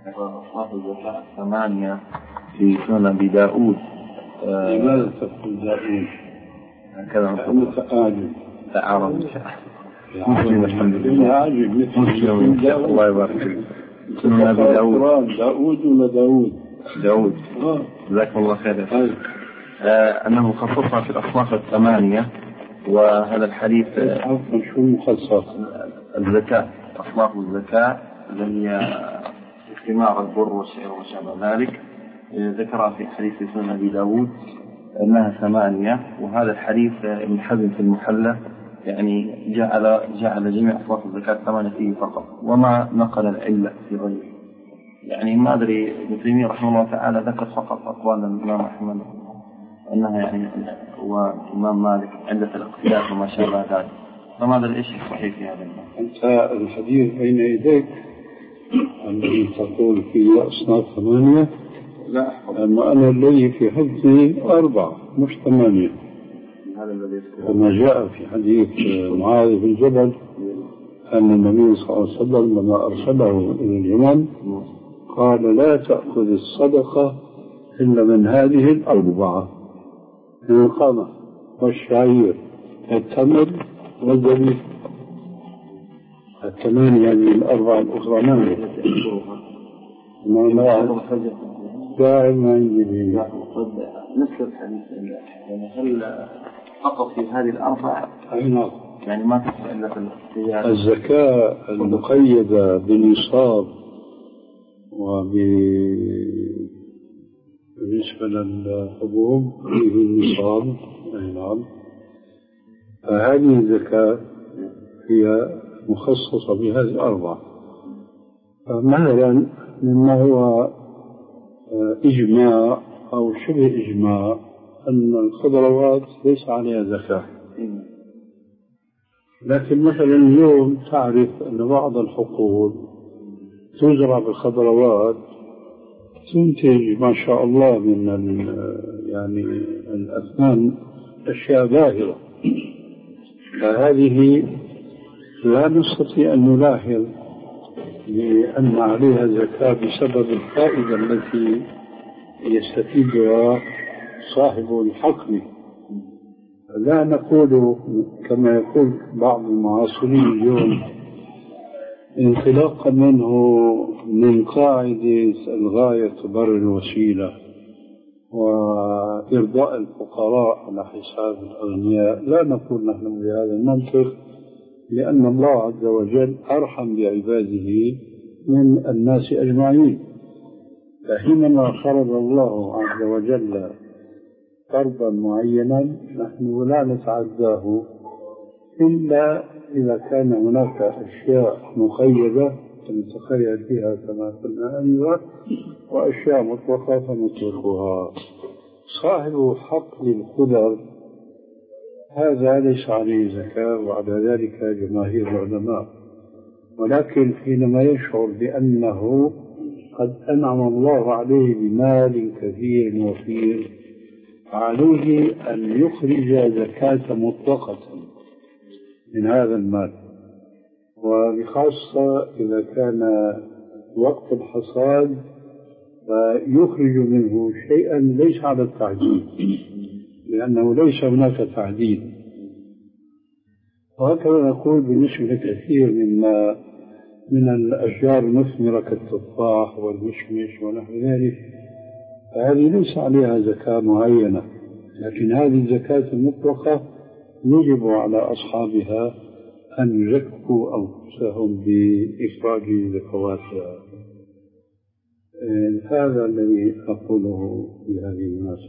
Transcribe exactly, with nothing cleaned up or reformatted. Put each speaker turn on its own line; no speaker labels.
أصناف الزكاة ثمانية في سنن أبي داود.
لماذا تقول داود؟
هكذا
نقول تعاجب
تعارض مسلم الحمد لله
عاجب
مسلم الله يبارك فيك. سنن أبي داود
داود ولا داود؟
داود جزاكم الله خير. آه أنه خصصها في الأصناف الثمانية، وهذا الحديث
عفوا شو المخصص؟
الزكاة، أصناف الزكاة اللي هي ثمار البر والشعير وما شابه ذلك، ذكرها في حديث سنن أبي داود أنها ثمانية. وهذا الحديث ابن حزم في المحلى يعني جعل جعل جميع أصناف الزكاة ثمانية فيه فقط، وما نقل العلة في غيره. يعني ما أدري ابن تيمية رحمه الله تعالى ذكر فقط أقوال الإمام أحمد أنها يعني وإمام مالك عدة الاقتلاف وما شابه ذلك، فما أدري إيش الصحيح في هذا المعنى.
أنت الحديث بين يديك الذي تقول فيه أصناف ثمانية؟
لا،
أما أنا الذي في حفظي أربعة مش ثمانية.
هذا الذي
كما جاء في حديث معاذ بن جبل أن النبي صلى الله عليه وسلم لما أرسله إلى اليمن قال لا تأخذ الصدقة إلا من هذه الأربعة: القمح والشعير والتمر والزبيب. الثمانية من الأربعة الأخرى ما ما دائما يجري
نفس الحديث. يعني هل فقط في هذه الأربعة؟
أي نعم.
يعني ما تدخل إلا في الاختيار.
الزكاة المقيدة بنصاب وبالنسبة للحبوب فيه النصاب. أي نعم. فهذه الزكاة هي مخصصة بهذه الأربعة. مثلا مما هو إجماع أو شبه إجماع أن الخضروات ليس عليها زكاة، لكن مثلا اليوم تعرف أن بعض الحقول تزرع بالخضروات تنتج ما شاء الله من يعني الأثمان أشياء باهرة، فهذه لا نستطيع أن نلاحظ لأن عليها زكاة بسبب الفائدة التي يستفيدها صاحب الحقل. لا نقول كما يقول بعض المعاصرين اليوم انطلاقا منه من قاعدة الغاية تبرر الوسيلة وإرضاء الفقراء على حساب الأغنياء. لا نقول نحن بهذا المنطق، لأن الله عز وجل أرحم بعباده من الناس أجمعين. فحينما فرض الله عز وجل فرضا معينا نحن لا نتعداه إلا إذا كان هناك أشياء مقيدة نتخيل فيها كما قلنا أيضا، وأشياء مطلقة فنطلقها. صاحب حقل الخضر هذا ليس عليه زكاة، وعلى ذلك جماهير العلماء، ولكن حينما يشعر بأنه قد أنعم الله عليه بمال كثير وفير عليه أن يخرج زكاة مطلقة من هذا المال، وبخاصة إذا كان وقت الحصاد فيخرج منه شيئا ليس على التعديل، لأنه ليس هناك تعديل. وهكذا نقول بالنسبة لكثير مما من الأشجار المثمرة كالتفاح والمشمش ونحو ذلك، فهذه ليس عليها زكاة معينة، لكن هذه الزكاة المطلقة يجب على أصحابها أن يزكوا أنفسهم بإخراج زكواتها. هذا الذي أقوله في هذه المناسبة.